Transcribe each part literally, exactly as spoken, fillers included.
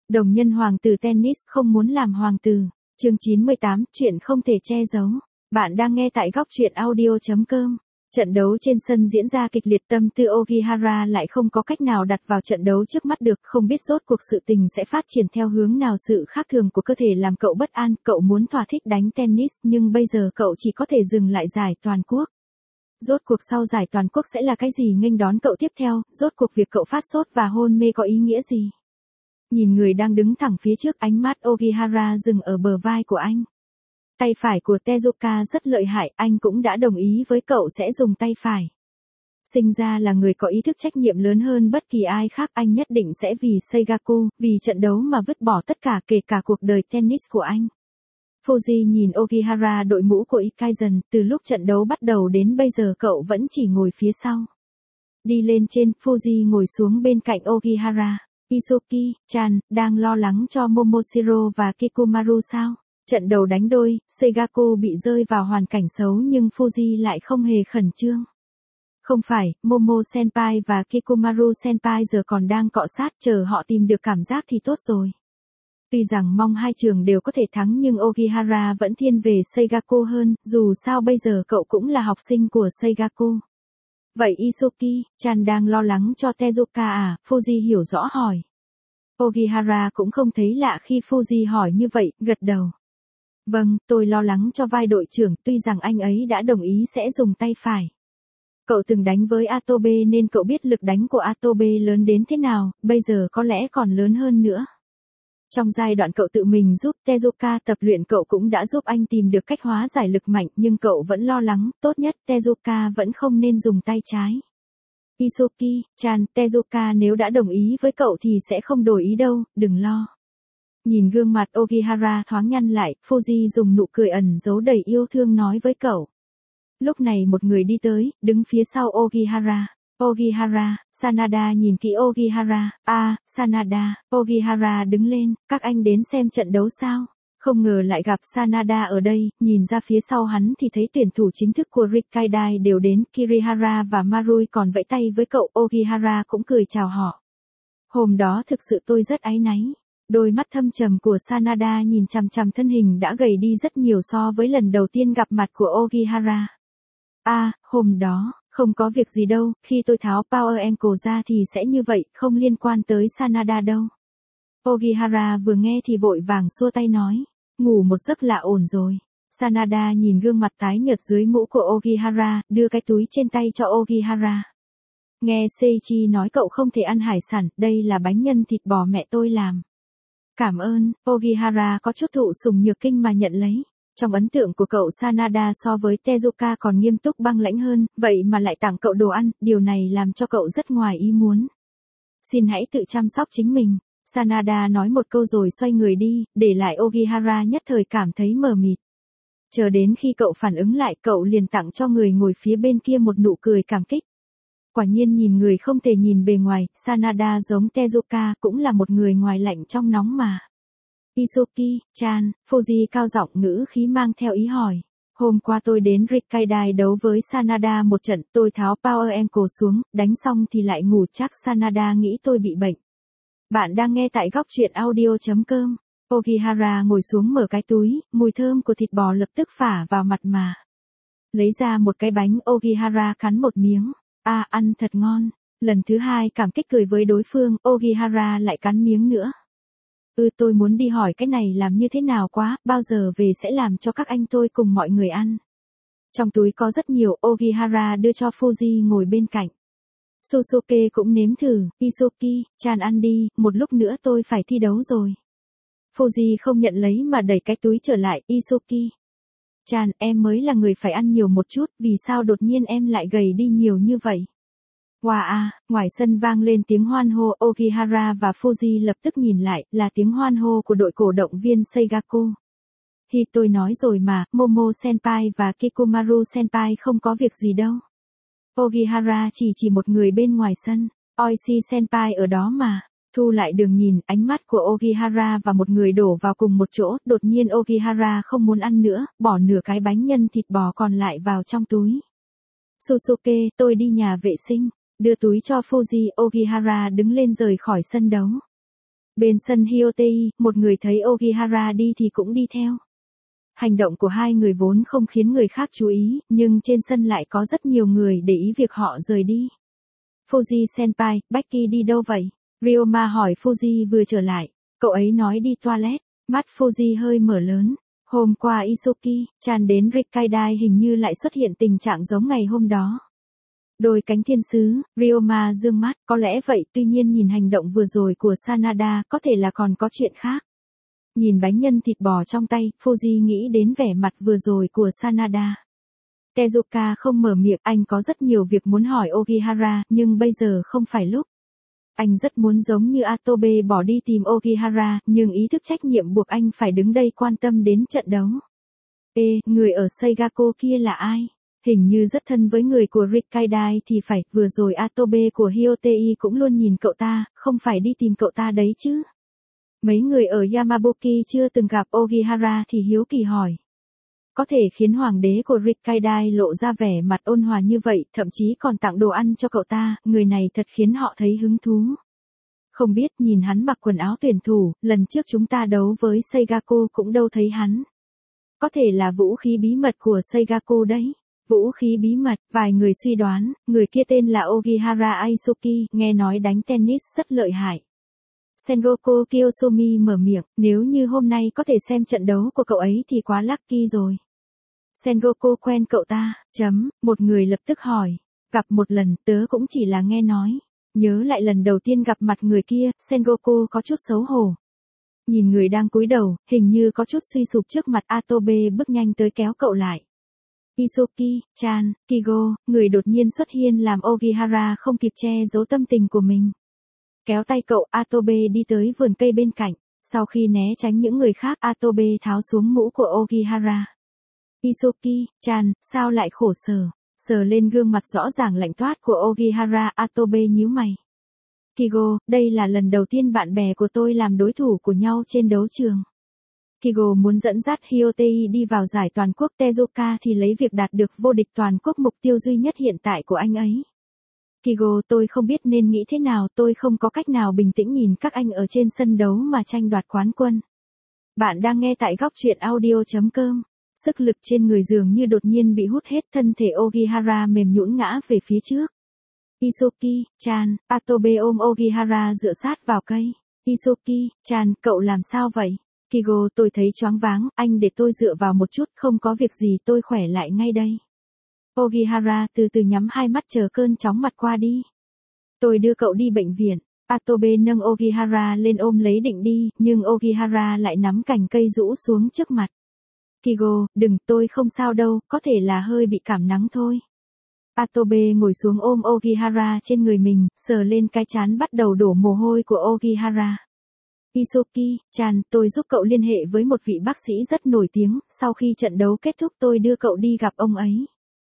Đồng nhân hoàng tử tennis không muốn làm hoàng tử. Chương chín mươi tám, chuyện không thể che giấu. Bạn đang nghe tại góc truyện audio chấm com. Trận đấu trên sân diễn ra kịch liệt, tâm tư Ogihara lại không có cách nào đặt vào trận đấu trước mắt được, không biết rốt cuộc sự tình sẽ phát triển theo hướng nào. Sự khác thường của cơ thể làm cậu bất an, cậu muốn thỏa thích đánh tennis nhưng bây giờ cậu chỉ có thể dừng lại giải toàn quốc. Rốt cuộc sau giải toàn quốc sẽ là cái gì nghênh đón cậu tiếp theo, rốt cuộc việc cậu phát sốt và hôn mê có ý nghĩa gì? Nhìn người đang đứng thẳng phía trước, ánh mắt Ogihara dừng ở bờ vai của anh. Tay phải của Tezuka rất lợi hại, anh cũng đã đồng ý với cậu sẽ dùng tay phải. Sinh ra là người có ý thức trách nhiệm lớn hơn bất kỳ ai khác, anh nhất định sẽ vì Seigaku, vì trận đấu mà vứt bỏ tất cả, kể cả cuộc đời tennis của anh. Fuji nhìn Ogihara đội mũ của Ikaizen, từ lúc trận đấu bắt đầu đến bây giờ cậu vẫn chỉ ngồi phía sau. Đi lên trên, Fuji ngồi xuống bên cạnh Ogihara. Izuki-chan, đang lo lắng cho Momoshiro và Kikumaru sao? Trận đầu đánh đôi, Seigaku bị rơi vào hoàn cảnh xấu nhưng Fuji lại không hề khẩn trương. Không phải, Momo-senpai và Kikumaru-senpai giờ còn đang cọ sát, chờ họ tìm được cảm giác thì tốt rồi. Tuy rằng mong hai trường đều có thể thắng nhưng Ogihara vẫn thiên về Seigaku hơn, dù sao bây giờ cậu cũng là học sinh của Seigaku. Vậy Izuki-chan đang lo lắng cho Tezuka à? Fuji hiểu rõ hỏi. Ogihara cũng không thấy lạ khi Fuji hỏi như vậy, gật đầu. Vâng, tôi lo lắng cho vai đội trưởng, tuy rằng anh ấy đã đồng ý sẽ dùng tay phải. Cậu từng đánh với Atobe nên cậu biết lực đánh của Atobe lớn đến thế nào, bây giờ có lẽ còn lớn hơn nữa. Trong giai đoạn cậu tự mình giúp Tezuka tập luyện, cậu cũng đã giúp anh tìm được cách hóa giải lực mạnh, nhưng cậu vẫn lo lắng, tốt nhất Tezuka vẫn không nên dùng tay trái. Izuki-chan, Tezuka nếu đã đồng ý với cậu thì sẽ không đổi ý đâu, đừng lo. Nhìn gương mặt Ogihara thoáng nhăn lại, Fuji dùng nụ cười ẩn giấu đầy yêu thương nói với cậu. Lúc này một người đi tới, đứng phía sau Ogihara. Ogihara, Sanada nhìn kỹ Ogihara, à, Sanada, Ogihara đứng lên, các anh đến xem trận đấu sao? Không ngờ lại gặp Sanada ở đây, nhìn ra phía sau hắn thì thấy tuyển thủ chính thức của Rikkaidai đều đến, Kirihara và Marui còn vẫy tay với cậu, Ogihara cũng cười chào họ. Hôm đó thực sự tôi rất áy náy. Đôi mắt thâm trầm của Sanada nhìn chằm chằm thân hình đã gầy đi rất nhiều so với lần đầu tiên gặp mặt của Ogihara. À, hôm đó, không có việc gì đâu, khi tôi tháo Power Ankle ra thì sẽ như vậy, không liên quan tới Sanada đâu. Ogihara vừa nghe thì vội vàng xua tay nói, ngủ một giấc là ổn rồi. Sanada nhìn gương mặt tái nhợt dưới mũ của Ogihara, đưa cái túi trên tay cho Ogihara. Nghe Seiichi nói cậu không thể ăn hải sản, đây là bánh nhân thịt bò mẹ tôi làm. Cảm ơn, Ogihara có chút thụ sủng nhược kinh mà nhận lấy. Trong ấn tượng của cậu Sanada so với Tezuka còn nghiêm túc băng lãnh hơn, vậy mà lại tặng cậu đồ ăn, điều này làm cho cậu rất ngoài ý muốn. Xin hãy tự chăm sóc chính mình. Sanada nói một câu rồi xoay người đi, để lại Ogihara nhất thời cảm thấy mờ mịt. Chờ đến khi cậu phản ứng lại, cậu liền tặng cho người ngồi phía bên kia một nụ cười cảm kích. Quả nhiên nhìn người không thể nhìn bề ngoài, Sanada giống Tezuka, cũng là một người ngoài lạnh trong nóng mà. Izuki-chan, Fuji cao giọng ngữ khí mang theo ý hỏi. Hôm qua tôi đến Rikkaidai đấu với Sanada một trận, tôi tháo Power Ankle xuống, đánh xong thì lại ngủ, chắc Sanada nghĩ tôi bị bệnh. Bạn đang nghe tại góc truyện audio chấm com. Ogihara ngồi xuống mở cái túi, mùi thơm của thịt bò lập tức phả vào mặt mà. Lấy ra một cái bánh, Ogihara cắn một miếng. À, ăn thật ngon. Lần thứ hai cảm kích cười với đối phương, Ogihara lại cắn miếng nữa. Ừ, tôi muốn đi hỏi cái này làm như thế nào quá, bao giờ về sẽ làm cho các anh tôi cùng mọi người ăn. Trong túi có rất nhiều, Ogihara đưa cho Fuji ngồi bên cạnh. Susuke cũng nếm thử, Izuki-chan ăn đi, một lúc nữa tôi phải thi đấu rồi. Fuji không nhận lấy mà đẩy cái túi trở lại, Izuki-chan, em mới là người phải ăn nhiều một chút, vì sao đột nhiên em lại gầy đi nhiều như vậy? Wow à, ngoài sân vang lên tiếng hoan hô, Ogihara và Fuji lập tức nhìn lại, là tiếng hoan hô của đội cổ động viên Seigaku. Hi, tôi nói rồi mà, Momo-senpai và Kikumaru-senpai không có việc gì đâu. Ogihara chỉ chỉ một người bên ngoài sân, Oishi-senpai ở đó mà. Thu lại đường nhìn, ánh mắt của Ogihara và một người đổ vào cùng một chỗ, đột nhiên Ogihara không muốn ăn nữa, bỏ nửa cái bánh nhân thịt bò còn lại vào trong túi. Susuke, tôi đi nhà vệ sinh. Đưa túi cho Fuji, Ogihara đứng lên rời khỏi sân đấu. Bên sân Hyotei, một người thấy Ogihara đi thì cũng đi theo. Hành động của hai người vốn không khiến người khác chú ý, nhưng trên sân lại có rất nhiều người để ý việc họ rời đi. Fuji senpai, Becky đi đâu vậy? Ryoma hỏi Fuji vừa trở lại. Cậu ấy nói đi toilet. Mắt Fuji hơi mở lớn. Hôm qua Isuki, Chan đến Rikkaidai hình như lại xuất hiện tình trạng giống ngày hôm đó. Đôi cánh thiên sứ, Ryoma dương mắt, có lẽ vậy, tuy nhiên nhìn hành động vừa rồi của Sanada, có thể là còn có chuyện khác. Nhìn bánh nhân thịt bò trong tay, Fuji nghĩ đến vẻ mặt vừa rồi của Sanada. Tezuka không mở miệng, anh có rất nhiều việc muốn hỏi Ogihara, nhưng bây giờ không phải lúc. Anh rất muốn giống như Atobe bỏ đi tìm Ogihara, nhưng ý thức trách nhiệm buộc anh phải đứng đây quan tâm đến trận đấu. Ê, người ở Seigako kia là ai? Hình như rất thân với người của Rikkaidai thì phải, vừa rồi Atobe của Hyotei cũng luôn nhìn cậu ta, không phải đi tìm cậu ta đấy chứ. Mấy người ở Yamaboki chưa từng gặp Ogihara thì hiếu kỳ hỏi. Có thể khiến hoàng đế của Rikkaidai lộ ra vẻ mặt ôn hòa như vậy, thậm chí còn tặng đồ ăn cho cậu ta, người này thật khiến họ thấy hứng thú. Không biết, nhìn hắn mặc quần áo tuyển thủ, lần trước chúng ta đấu với Seigako cũng đâu thấy hắn. Có thể là vũ khí bí mật của Seigako đấy. Vũ khí bí mật, vài người suy đoán, người kia tên là Ogihara Aisuki, nghe nói đánh tennis rất lợi hại. Sengoku Kiyoshimi mở miệng, nếu như hôm nay có thể xem trận đấu của cậu ấy thì quá lucky rồi. Sengoku quen cậu ta, chấm, một người lập tức hỏi. Gặp một lần, tớ cũng chỉ là nghe nói. Nhớ lại lần đầu tiên gặp mặt người kia, Sengoku có chút xấu hổ. Nhìn người đang cúi đầu, hình như có chút suy sụp trước mặt Atobe bước nhanh tới kéo cậu lại. Isuki, Chan, Kigo, người đột nhiên xuất hiện làm Ogihara không kịp che giấu tâm tình của mình. Kéo tay cậu, Atobe đi tới vườn cây bên cạnh. Sau khi né tránh những người khác, Atobe tháo xuống mũ của Ogihara. Isuki, Chan, sao lại khổ sở? Sờ lên gương mặt rõ ràng lạnh toát của Ogihara, Atobe nhíu mày. Kigo, đây là lần đầu tiên bạn bè của tôi làm đối thủ của nhau trên đấu trường. Kigo muốn dẫn dắt Hyotei đi vào giải toàn quốc, Tezuka thì lấy việc đạt được vô địch toàn quốc mục tiêu duy nhất hiện tại của anh ấy. Kigo, tôi không biết nên nghĩ thế nào, tôi không có cách nào bình tĩnh nhìn các anh ở trên sân đấu mà tranh đoạt quán quân. Bạn đang nghe tại góc truyện audio chấm com. Sức lực trên người dường như đột nhiên bị hút hết, thân thể Ogihara mềm nhũn ngã về phía trước. Isuki, Chan, Atobe ôm Ogihara dựa sát vào cây. Isuki, Chan, cậu làm sao vậy? Kigo, tôi thấy choáng váng, anh để tôi dựa vào một chút, không có việc gì, tôi khỏe lại ngay đây. Ogihara từ từ nhắm hai mắt chờ cơn chóng mặt qua đi. Tôi đưa cậu đi bệnh viện. Atobe nâng Ogihara lên ôm lấy định đi, nhưng Ogihara lại nắm cành cây rũ xuống trước mặt. Kigo, đừng, tôi không sao đâu, có thể là hơi bị cảm nắng thôi. Atobe ngồi xuống ôm Ogihara trên người mình, sờ lên cái trán bắt đầu đổ mồ hôi của Ogihara. Isuki, Chan, tôi giúp cậu liên hệ với một vị bác sĩ rất nổi tiếng, sau khi trận đấu kết thúc tôi đưa cậu đi gặp ông ấy.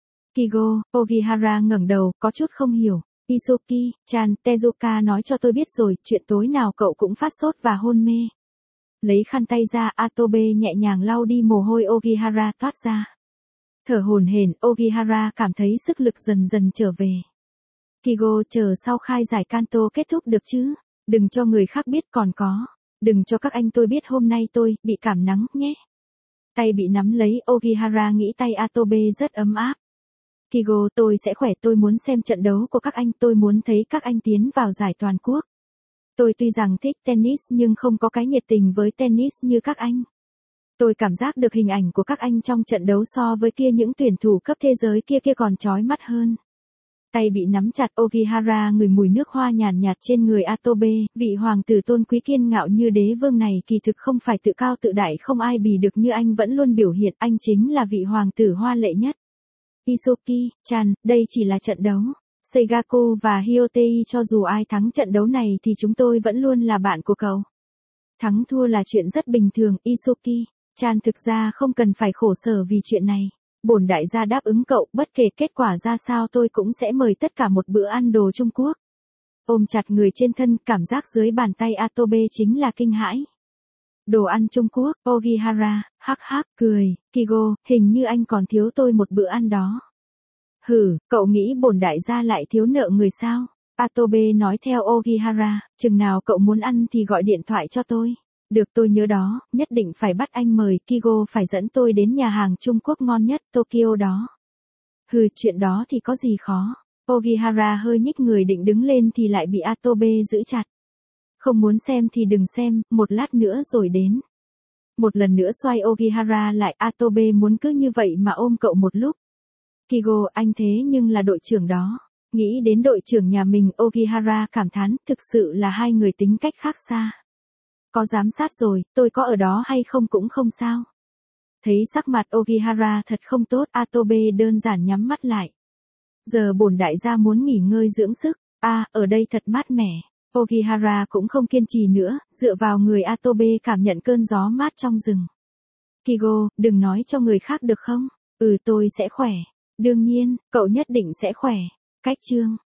Kigo, Ogihara ngẩng đầu, có chút không hiểu. Isuki, Chan, Tezuka nói cho tôi biết rồi, chuyện tối nào cậu cũng phát sốt và hôn mê. Lấy khăn tay ra, Atobe nhẹ nhàng lau đi mồ hôi Ogihara toát ra. Thở hổn hển, Ogihara cảm thấy sức lực dần dần trở về. Kigo, chờ sau khai giải Kanto kết thúc được chứ? Đừng cho người khác biết, còn có. Đừng cho các anh tôi biết hôm nay tôi bị cảm nắng nhé. Tay bị nắm lấy, Ogihara nghĩ tay Atobe rất ấm áp. Kigo, tôi sẽ khỏe, tôi muốn xem trận đấu của các anh, tôi muốn thấy các anh tiến vào giải toàn quốc. Tôi tuy rằng thích tennis nhưng không có cái nhiệt tình với tennis như các anh. Tôi cảm giác được hình ảnh của các anh trong trận đấu so với kia những tuyển thủ cấp thế giới kia kia còn chói mắt hơn. Tay bị nắm chặt, Ogihara ngửi mùi nước hoa nhàn nhạt trên người Atobe, vị hoàng tử tôn quý kiên ngạo như đế vương này kỳ thực không phải tự cao tự đại, không ai bì được như anh vẫn luôn biểu hiện, anh chính là vị hoàng tử hoa lệ nhất. Isuki, Chan, đây chỉ là trận đấu. Seigako và Hyotei, cho dù ai thắng trận đấu này thì chúng tôi vẫn luôn là bạn của cậu. Thắng thua là chuyện rất bình thường, Isuki, Chan, thực ra không cần phải khổ sở vì chuyện này. Bổn đại gia đáp ứng cậu, bất kể kết quả ra sao tôi cũng sẽ mời tất cả một bữa ăn đồ Trung Quốc. Ôm chặt người trên thân, cảm giác dưới bàn tay Atobe chính là kinh hãi. Đồ ăn Trung Quốc, Ogihara, hắc hắc, cười, Kigo, hình như anh còn thiếu tôi một bữa ăn đó. Hử, cậu nghĩ bổn đại gia lại thiếu nợ người sao? Atobe nói theo Ogihara, chừng nào cậu muốn ăn thì gọi điện thoại cho tôi. Được tôi nhớ đó, nhất định phải bắt anh mời Kigo phải dẫn tôi đến nhà hàng Trung Quốc ngon nhất Tokyo đó. Hừ, chuyện đó thì có gì khó. Ogihara hơi nhích người định đứng lên thì lại bị Atobe giữ chặt. Không muốn xem thì đừng xem, một lát nữa rồi đến. Một lần nữa xoay Ogihara lại, Atobe muốn cứ như vậy mà ôm cậu một lúc. Kigo, anh thế nhưng là đội trưởng đó. Nghĩ đến đội trưởng nhà mình, Ogihara cảm thán, thực sự là hai người tính cách khác xa. Có giám sát rồi, tôi có ở đó hay không cũng không sao. Thấy sắc mặt Ogihara thật không tốt, Atobe đơn giản nhắm mắt lại. Giờ bổn đại gia muốn nghỉ ngơi dưỡng sức. A, à, ở đây thật mát mẻ. Ogihara cũng không kiên trì nữa, dựa vào người Atobe cảm nhận cơn gió mát trong rừng. Kigo, đừng nói cho người khác được không? Ừ, tôi sẽ khỏe. Đương nhiên, cậu nhất định sẽ khỏe. Cách chương